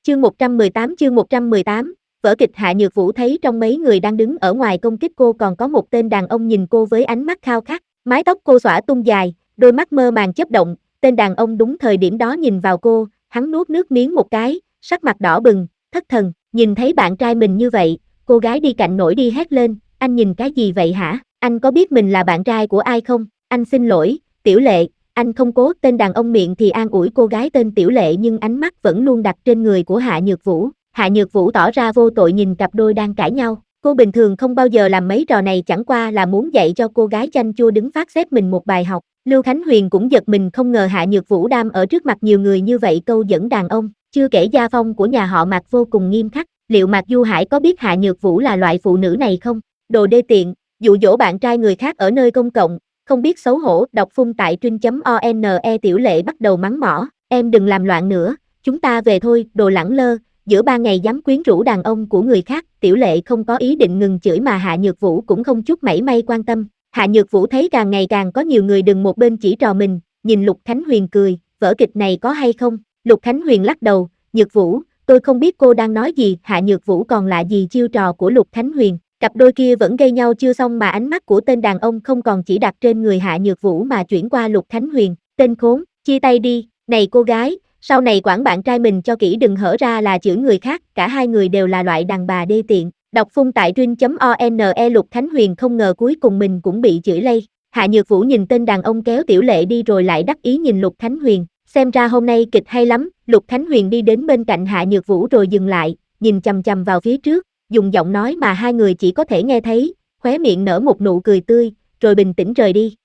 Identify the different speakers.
Speaker 1: Chương 118, vở kịch Hạ Nhược Vũ thấy trong mấy người đang đứng ở ngoài công kích cô còn có một tên đàn ông nhìn cô với ánh mắt khao khát, mái tóc cô xõa tung dài, đôi mắt mơ màng chớp động, tên đàn ông đúng thời điểm đó nhìn vào cô, hắn nuốt nước miếng một cái, sắc mặt đỏ bừng, thất thần, nhìn thấy bạn trai mình như vậy, cô gái đi cạnh nổi đi hét lên, anh nhìn cái gì vậy hả, anh có biết mình là bạn trai của ai không, anh xin lỗi, Tiểu Lệ. Anh không cố. Tên đàn ông miệng thì an ủi cô gái tên Tiểu Lệ nhưng ánh mắt vẫn luôn đặt trên người của Hạ Nhược Vũ. Hạ Nhược Vũ tỏ ra vô tội nhìn cặp đôi đang cãi nhau. Cô bình thường không bao giờ làm mấy trò này, chẳng qua là muốn dạy cho cô gái chanh chua đứng phát xếp mình một bài học. Lưu Khánh Huyền cũng giật mình không ngờ Hạ Nhược Vũ đam ở trước mặt nhiều người như vậy câu dẫn đàn ông. Chưa kể gia phong của nhà họ Mạc vô cùng nghiêm khắc. Liệu Mạc Du Hải có biết Hạ Nhược Vũ là loại phụ nữ này không? Đồ đê tiện, dụ dỗ bạn trai người khác ở nơi công cộng. Không biết xấu hổ. Đọc phun tại trinh.one. Tiểu Lệ bắt đầu mắng mỏ, em đừng làm loạn nữa, chúng ta về thôi, đồ lẳng lơ, giữa ban ngày dám quyến rũ đàn ông của người khác. Tiểu Lệ không có ý định ngừng chửi mà Hạ Nhược Vũ cũng không chút mảy may quan tâm. Hạ Nhược Vũ thấy càng ngày càng có nhiều người đứng một bên chỉ trò mình, nhìn Lục Khánh Huyền cười, vở kịch này có hay không? Lục Khánh Huyền lắc đầu, Nhược Vũ, tôi không biết cô đang nói gì. Hạ Nhược Vũ còn lạ gì chiêu trò của Lục Khánh Huyền. Cặp đôi kia vẫn gây nhau chưa xong mà ánh mắt của tên đàn ông không còn chỉ đặt trên người Hạ Nhược Vũ mà chuyển qua Lục Khánh Huyền. Tên khốn, chia tay đi, này cô gái, sau này quản bạn trai mình cho kỹ đừng hở ra là chửi người khác, cả hai người đều là loại đàn bà đê tiện. Đọc phun tại trinh.one. Lục Khánh Huyền không ngờ cuối cùng mình cũng bị chửi lây. Hạ Nhược Vũ nhìn tên đàn ông kéo Tiểu Lệ đi rồi lại đắc ý nhìn Lục Khánh Huyền, xem ra hôm nay kịch hay lắm. Lục Khánh Huyền đi đến bên cạnh Hạ Nhược Vũ rồi dừng lại, nhìn chằm chằm vào phía trước, dùng giọng nói mà hai người chỉ có thể nghe thấy, khóe miệng nở một nụ cười tươi, rồi bình tĩnh rời đi.